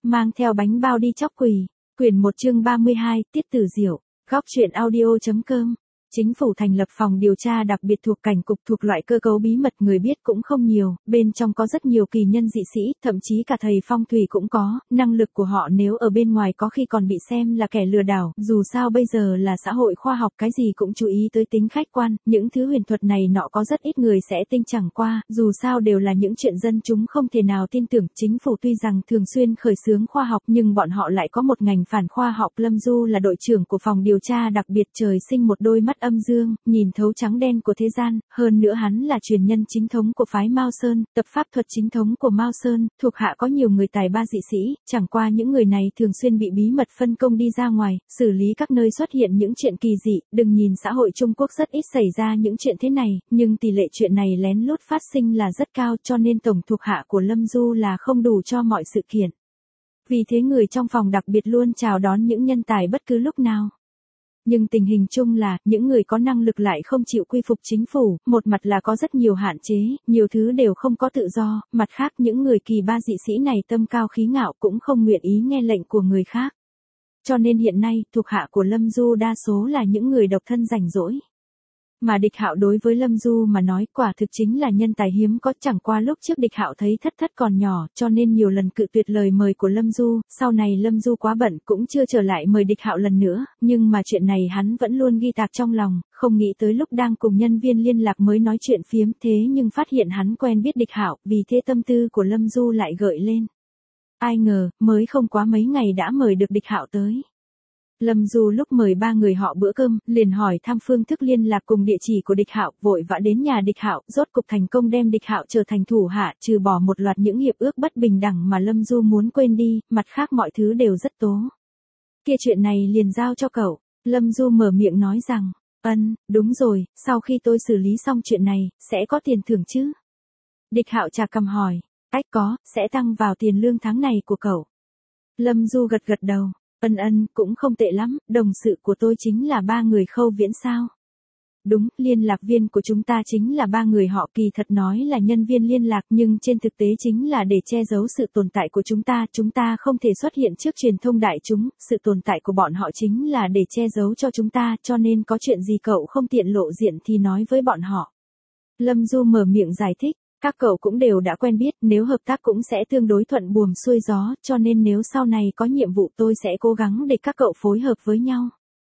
mang theo bánh bao đi chóc quỳ. Quyển 1 chương 32, Tiết Tử Diệu, góc truyện audio.com. Chính phủ thành lập phòng điều tra đặc biệt thuộc cảnh cục thuộc loại cơ cấu bí mật người biết cũng không nhiều, bên trong có rất nhiều kỳ nhân dị sĩ, thậm chí cả thầy phong thủy cũng có, năng lực của họ nếu ở bên ngoài có khi còn bị xem là kẻ lừa đảo, dù sao bây giờ là xã hội khoa học cái gì cũng chú ý tới tính khách quan, những thứ huyền thuật này nọ có rất ít người sẽ tin chẳng qua, dù sao đều là những chuyện dân chúng không thể nào tin tưởng, chính phủ tuy rằng thường xuyên khởi xướng khoa học nhưng bọn họ lại có một ngành phản khoa học. Lâm Du là đội trưởng của phòng điều tra đặc biệt, trời sinh một đôi mắt âm dương, nhìn thấu trắng đen của thế gian, hơn nữa hắn là truyền nhân chính thống của phái Mao Sơn, tập pháp thuật chính thống của Mao Sơn, thuộc hạ có nhiều người tài ba dị sĩ, chẳng qua những người này thường xuyên bị bí mật phân công đi ra ngoài, xử lý các nơi xuất hiện những chuyện kỳ dị, đừng nhìn xã hội Trung Quốc rất ít xảy ra những chuyện thế này, nhưng tỷ lệ chuyện này lén lút phát sinh là rất cao, cho nên tổng thuộc hạ của Lâm Du là không đủ cho mọi sự kiện. Vì thế người trong phòng đặc biệt luôn chào đón những nhân tài bất cứ lúc nào. Nhưng tình hình chung là, những người có năng lực lại không chịu quy phục chính phủ, một mặt là có rất nhiều hạn chế, nhiều thứ đều không có tự do, mặt khác những người kỳ ba dị sĩ này tâm cao khí ngạo cũng không nguyện ý nghe lệnh của người khác. Cho nên hiện nay, thuộc hạ của Lâm Du đa số là những người độc thân rảnh rỗi. Mà Địch Hạo đối với Lâm Du mà nói quả thực chính là nhân tài hiếm có, chẳng qua lúc trước Địch Hạo thấy Thất Thất còn nhỏ, cho nên nhiều lần cự tuyệt lời mời của Lâm Du, sau này Lâm Du quá bận cũng chưa trở lại mời Địch Hạo lần nữa, nhưng mà chuyện này hắn vẫn luôn ghi tạc trong lòng, không nghĩ tới lúc đang cùng nhân viên liên lạc mới nói chuyện phiếm thế nhưng phát hiện hắn quen biết Địch Hạo, vì thế tâm tư của Lâm Du lại gợi lên. Ai ngờ, mới không quá mấy ngày đã mời được Địch Hạo tới. Lâm Du lúc mời ba người họ bữa cơm, liền hỏi thăm phương thức liên lạc cùng địa chỉ của Địch Hạo, vội vã đến nhà Địch Hạo, rốt cục thành công đem Địch Hạo trở thành thủ hạ, trừ bỏ một loạt những hiệp ước bất bình đẳng mà Lâm Du muốn quên đi, mặt khác mọi thứ đều rất tố. Kia chuyện này liền giao cho cậu, Lâm Du mở miệng nói rằng, đúng rồi, sau khi tôi xử lý xong chuyện này, sẽ có tiền thưởng chứ? Địch Hạo chà cằm hỏi, có, sẽ tăng vào tiền lương tháng này của cậu. Lâm Du gật gật đầu. Cũng không tệ lắm, đồng sự của tôi chính là ba người Khâu Viễn sao? Đúng, liên lạc viên của chúng ta chính là ba người họ, kỳ thật nói là nhân viên liên lạc nhưng trên thực tế chính là để che giấu sự tồn tại của chúng ta không thể xuất hiện trước truyền thông đại chúng, sự tồn tại của bọn họ chính là để che giấu cho chúng ta, cho nên có chuyện gì cậu không tiện lộ diện thì nói với bọn họ. Lâm Du mở miệng giải thích. Các cậu cũng đều đã quen biết, nếu hợp tác cũng sẽ tương đối thuận buồm xuôi gió, cho nên nếu sau này có nhiệm vụ tôi sẽ cố gắng để các cậu phối hợp với nhau.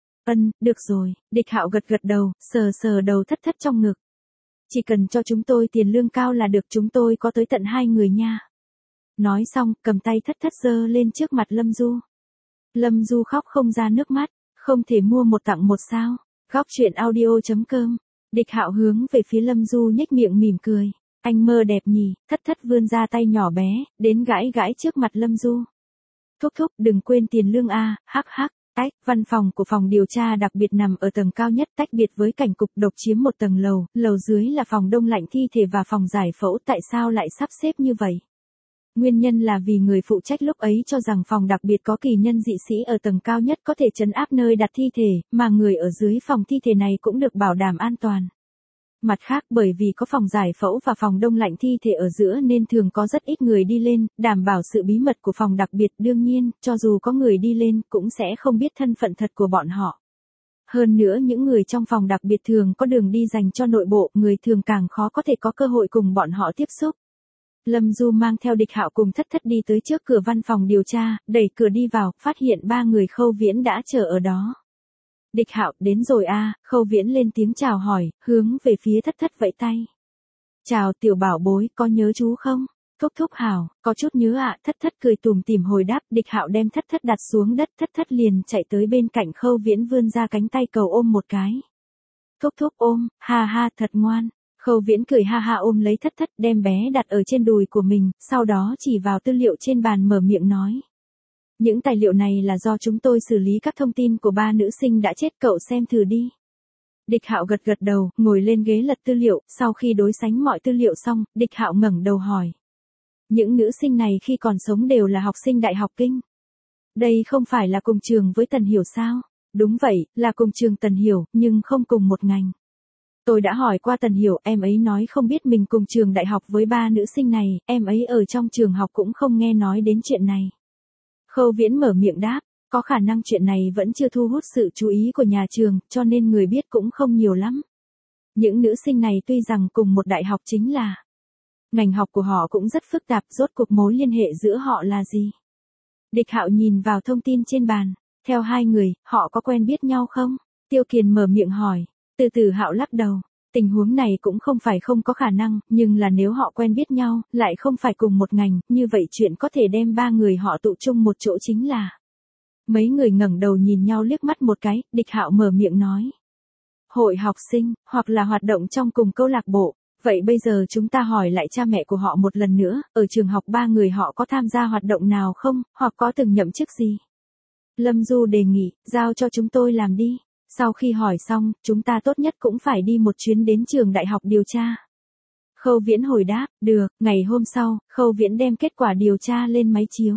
Được rồi, Địch Hạo gật gật đầu, sờ đầu Thất Thất trong ngực. Chỉ cần cho chúng tôi tiền lương cao là được, chúng tôi có tới tận 2 người nha. Nói xong, cầm tay Thất Thất giơ lên trước mặt Lâm Du. Lâm Du khóc không ra nước mắt, không thể mua một tặng một sao. Góc truyện audio.com. Địch Hạo hướng về phía Lâm Du nhếch miệng mỉm cười. Anh mơ đẹp nhỉ, Thất Thất vươn ra tay nhỏ bé, đến gãi trước mặt Lâm Du. Thúc, đừng quên tiền lương a, hắc. Văn phòng của phòng điều tra đặc biệt nằm ở tầng cao nhất, tách biệt với cảnh cục, độc chiếm một tầng lầu dưới là phòng đông lạnh thi thể và phòng giải phẫu, tại sao lại sắp xếp như vậy? Nguyên nhân là vì người phụ trách lúc ấy cho rằng phòng đặc biệt có kỳ nhân dị sĩ ở tầng cao nhất có thể trấn áp nơi đặt thi thể, mà người ở dưới phòng thi thể này cũng được bảo đảm an toàn. Mặt khác bởi vì có phòng giải phẫu và phòng đông lạnh thi thể ở giữa nên thường có rất ít người đi lên, đảm bảo sự bí mật của phòng đặc biệt, đương nhiên, cho dù có người đi lên cũng sẽ không biết thân phận thật của bọn họ. Hơn nữa những người trong phòng đặc biệt thường có đường đi dành cho nội bộ, người thường càng khó có thể có cơ hội cùng bọn họ tiếp xúc. Lâm Du mang theo Địch Hạo cùng Thất Thất đi tới trước cửa văn phòng điều tra, đẩy cửa đi vào, phát hiện ba người Khâu Viễn đã chờ ở đó. Địch Hạo, đến rồi a, Khâu Viễn lên tiếng chào hỏi, hướng về phía Thất Thất vẫy tay. Chào tiểu bảo bối, có nhớ chú không? Thúc hảo, có chút nhớ ạ, Thất Thất cười tủm tỉm hồi đáp. Địch Hạo đem Thất Thất đặt xuống đất, Thất Thất liền chạy tới bên cạnh Khâu Viễn vươn ra cánh tay cầu ôm một cái. Thúc ôm, ha thật ngoan. Khâu Viễn cười ha ôm lấy Thất Thất, đem bé đặt ở trên đùi của mình, sau đó chỉ vào tư liệu trên bàn mở miệng nói. Những tài liệu này là do chúng tôi xử lý các thông tin của ba nữ sinh đã chết, cậu xem thử đi. Địch Hạo gật đầu, ngồi lên ghế lật tư liệu, sau khi đối sánh mọi tư liệu xong, Địch Hạo ngẩng đầu hỏi. Những nữ sinh này khi còn sống đều là học sinh Đại học Kinh. Đây không phải là cùng trường với Tần Hiểu sao? Đúng vậy, là cùng trường Tần Hiểu, nhưng không cùng một ngành. Tôi đã hỏi qua Tần Hiểu, em ấy nói không biết mình cùng trường đại học với ba nữ sinh này, em ấy ở trong trường học cũng không nghe nói đến chuyện này. Khâu Viễn mở miệng đáp, có khả năng chuyện này vẫn chưa thu hút sự chú ý của nhà trường, cho nên người biết cũng không nhiều lắm. Những nữ sinh này tuy rằng cùng một đại học chính là ngành học của họ cũng rất phức tạp, rốt cuộc mối liên hệ giữa họ là gì? Địch Hạo nhìn vào thông tin trên bàn, theo hai người, họ có quen biết nhau không? Tiêu Kiền mở miệng hỏi, Từ Từ Hạo lắc đầu, tình huống này cũng không phải không có khả năng, nhưng là nếu họ quen biết nhau, lại không phải cùng một ngành, như vậy chuyện có thể đem ba người họ tụ chung một chỗ chính là. Mấy người ngẩng đầu nhìn nhau liếc mắt một cái, Địch Hạo mở miệng nói. Hội học sinh, hoặc là hoạt động trong cùng câu lạc bộ. Vậy bây giờ chúng ta hỏi lại cha mẹ của họ một lần nữa, ở trường học ba người họ có tham gia hoạt động nào không, hoặc có từng nhậm chức gì? Lâm Du đề nghị, giao cho chúng tôi làm đi. Sau khi hỏi xong, chúng ta tốt nhất cũng phải đi một chuyến đến trường đại học điều tra. Khâu Viễn hồi đáp, được, ngày hôm sau, Khâu Viễn đem kết quả điều tra lên máy chiếu.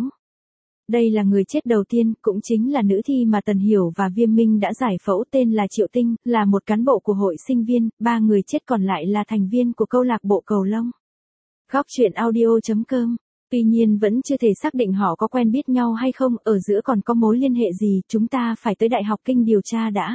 Đây là người chết đầu tiên, cũng chính là nữ thi mà Tần Hiểu và Viêm Minh đã giải phẫu, tên là Triệu Tinh, là một cán bộ của hội sinh viên, ba người chết còn lại là thành viên của câu lạc bộ cầu lông. Góc truyện audio.com. Tuy nhiên vẫn chưa thể xác định họ có quen biết nhau hay không, ở giữa còn có mối liên hệ gì, chúng ta phải tới Đại học Kinh điều tra đã.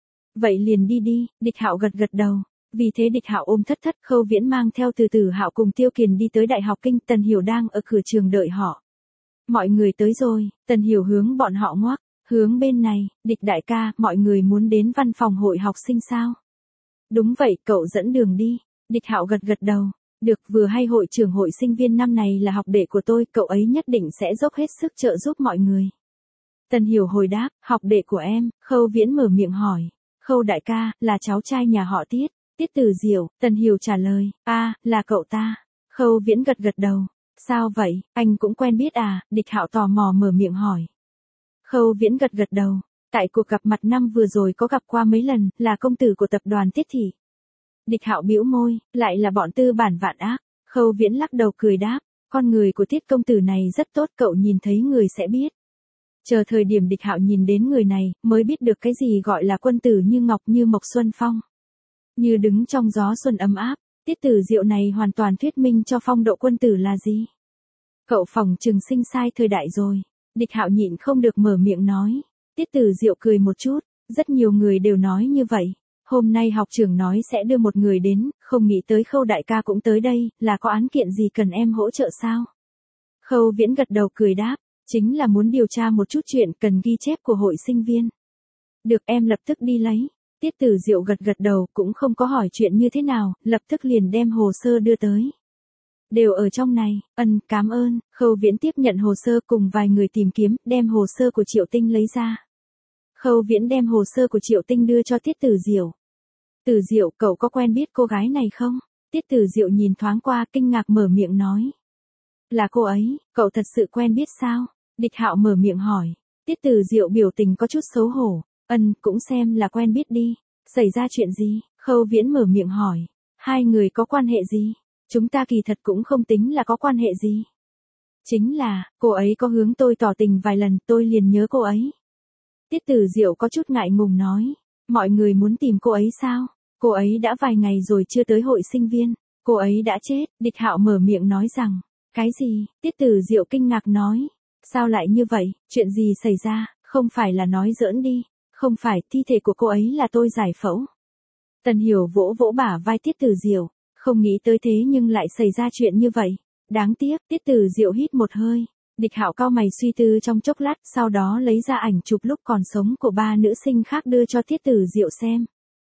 Vậy liền đi đi, Địch Hạo gật gật đầu. Vì thế Địch Hạo ôm thất thất, Khâu Viễn mang theo Từ Từ Hạo cùng Tiêu Kiền đi tới Đại học Kinh, Tần Hiểu đang ở cửa trường đợi họ. Mọi người tới rồi, Tần Hiểu hướng bọn họ ngoắc, hướng bên này, Địch đại ca, mọi người muốn đến văn phòng hội học sinh sao? Đúng vậy, cậu dẫn đường đi. Địch Hạo gật gật đầu, được, vừa hay hội trưởng hội sinh viên năm này là học đệ của tôi, cậu ấy nhất định sẽ dốc hết sức trợ giúp mọi người. Tần Hiểu hồi đáp, học đệ của em, Khâu Viễn mở miệng hỏi, Khâu đại ca, là cháu trai nhà họ Tiết, Tiết Từ Diệu, Tần Hiểu trả lời, là cậu ta. Khâu Viễn gật gật đầu. Sao vậy, anh cũng quen biết à? Địch Hạo tò mò mở miệng hỏi. Khâu Viễn gật gật đầu, tại cuộc gặp mặt năm vừa rồi có gặp qua mấy lần, là công tử của tập đoàn Tiết Thị. Địch Hạo bĩu môi, lại là bọn tư bản vạn ác. Khâu Viễn lắc đầu cười đáp, con người của Tiết công tử này rất tốt, cậu nhìn thấy người sẽ biết. Chờ thời điểm Địch Hạo nhìn đến người này, mới biết được cái gì gọi là quân tử như ngọc như mộc xuân phong. Như đứng trong gió xuân ấm áp. Tiết Tử Diệu này hoàn toàn thuyết minh cho phong độ quân tử là gì. Cậu phỏng chừng sinh sai thời đại rồi. Địch Hạo nhịn không được mở miệng nói. Tiết Tử Diệu cười một chút, rất nhiều người đều nói như vậy. Hôm nay học trưởng nói sẽ đưa một người đến, không nghĩ tới Khâu đại ca cũng tới đây, là có án kiện gì cần em hỗ trợ sao? Khâu Viễn gật đầu cười đáp, chính là muốn điều tra một chút chuyện cần ghi chép của hội sinh viên. Được, em lập tức đi lấy. Tiết Tử Diệu gật gật đầu, cũng không có hỏi chuyện như thế nào, lập tức liền đem hồ sơ đưa tới. Đều ở trong này, cảm ơn. Khâu Viễn tiếp nhận hồ sơ cùng vài người tìm kiếm, đem hồ sơ của Triệu Tinh lấy ra. Khâu Viễn đem hồ sơ của Triệu Tinh đưa cho Tiết Tử Diệu. Tử Diệu, cậu có quen biết cô gái này không? Tiết Tử Diệu nhìn thoáng qua, kinh ngạc mở miệng nói. Là cô ấy, cậu thật sự quen biết sao? Địch Hạo mở miệng hỏi. Tiết Tử Diệu biểu tình có chút xấu hổ. Cũng xem là quen biết đi. Xảy ra chuyện gì? Khâu Viễn mở miệng hỏi. Hai người có quan hệ gì? Chúng ta kỳ thật cũng không tính là có quan hệ gì. Chính là, cô ấy có hướng tôi tỏ tình vài lần, tôi liền nhớ cô ấy. Tiết Tử Diệu có chút ngại ngùng nói. Mọi người muốn tìm cô ấy sao? Cô ấy đã vài ngày rồi chưa tới hội sinh viên. Cô ấy đã chết. Địch Hạo mở miệng nói rằng. Cái gì? Tiết Tử Diệu kinh ngạc nói. Sao lại như vậy? Chuyện gì xảy ra? Không phải là nói giỡn đi. Không phải, thi thể của cô ấy là tôi giải phẫu. Tần Hiểu vỗ vỗ bả vai Tiết Tử Diệu, không nghĩ tới thế nhưng lại xảy ra chuyện như vậy. Đáng tiếc, Tiết Tử Diệu hít một hơi. Địch Hạo cau mày suy tư trong chốc lát, sau đó lấy ra ảnh chụp lúc còn sống của ba nữ sinh khác đưa cho Tiết Tử Diệu xem.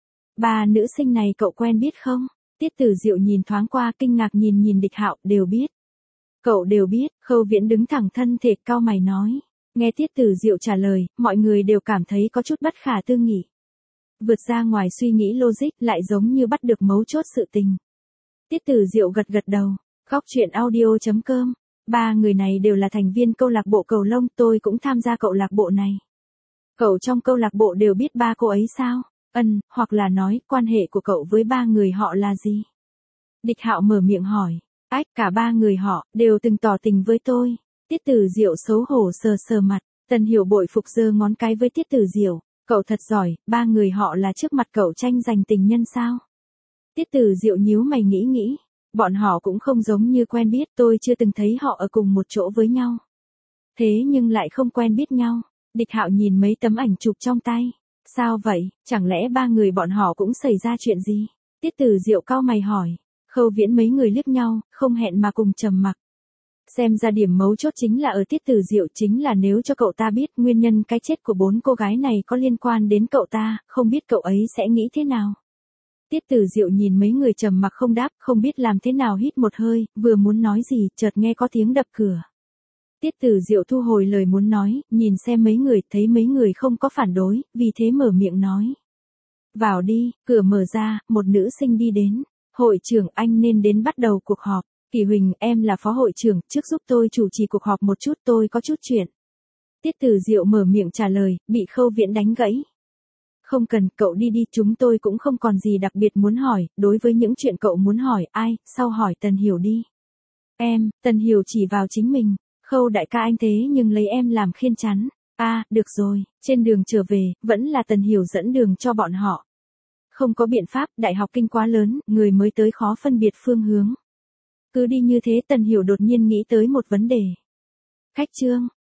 Ba nữ sinh này cậu quen biết không? Tiết Tử Diệu nhìn thoáng qua, kinh ngạc nhìn Địch Hạo, đều biết. Cậu đều biết. Khâu Viễn đứng thẳng thân thể, cau mày nói. Nghe Tiết Tử Diệu trả lời, mọi người đều cảm thấy có chút bất khả tư nghị. Vượt ra ngoài suy nghĩ logic, lại giống như bắt được mấu chốt sự tình. Tiết Tử Diệu gật gật đầu. Góc truyện audio.com. Ba người này đều là thành viên câu lạc bộ cầu lông, tôi cũng tham gia câu lạc bộ này. Cậu trong câu lạc bộ đều biết ba cô ấy sao? Hoặc là nói, quan hệ của cậu với ba người họ là gì? Địch Hạo mở miệng hỏi. Cả ba người họ, đều từng tỏ tình với tôi. Tiết Tử Diệu xấu hổ sờ mặt. Tần Hiểu bội phục giơ ngón cái với Tiết Tử Diệu. Cậu thật giỏi, ba người họ là trước mặt cậu tranh giành tình nhân sao? Tiết Tử Diệu nhíu mày nghĩ. Bọn họ cũng không giống như quen biết, tôi chưa từng thấy họ ở cùng một chỗ với nhau. Thế nhưng lại không quen biết nhau. Địch Hạo nhìn mấy tấm ảnh chụp trong tay. Sao vậy, chẳng lẽ ba người bọn họ cũng xảy ra chuyện gì? Tiết Tử Diệu cau mày hỏi. Khâu Viễn mấy người liếc nhau, không hẹn mà cùng trầm mặc. Xem ra điểm mấu chốt chính là ở Tiết Tử Diệu, chính là nếu cho cậu ta biết nguyên nhân cái chết của 4 cô gái này có liên quan đến cậu ta, không biết cậu ấy sẽ nghĩ thế nào. Tiết Tử Diệu nhìn mấy người trầm mặc không đáp, không biết làm thế nào, hít một hơi, vừa muốn nói gì, chợt nghe có tiếng đập cửa. Tiết Tử Diệu thu hồi lời muốn nói, nhìn xem mấy người, thấy mấy người không có phản đối, vì thế mở miệng nói. Vào đi, cửa mở ra, một nữ sinh đi đến. Hội trưởng, anh nên đến bắt đầu cuộc họp. Kỳ Huỳnh, em là phó hội trưởng, trước giúp tôi chủ trì cuộc họp một chút, tôi có chút chuyện. Tiết Tử Diệu mở miệng trả lời, bị Khâu Viễn đánh gãy. Không cần, cậu đi đi, chúng tôi cũng không còn gì đặc biệt muốn hỏi, đối với những chuyện cậu muốn hỏi, ai, sau hỏi Tần Hiểu đi. Em, Tần Hiểu chỉ vào chính mình. Khâu đại ca anh thế nhưng lấy em làm khiên chắn. Được rồi, trên đường trở về, vẫn là Tần Hiểu dẫn đường cho bọn họ. Không có biện pháp, đại học kinh quá lớn, người mới tới khó phân biệt phương hướng. Cứ đi như thế, Tần Hiểu đột nhiên nghĩ tới một vấn đề. Khách trương,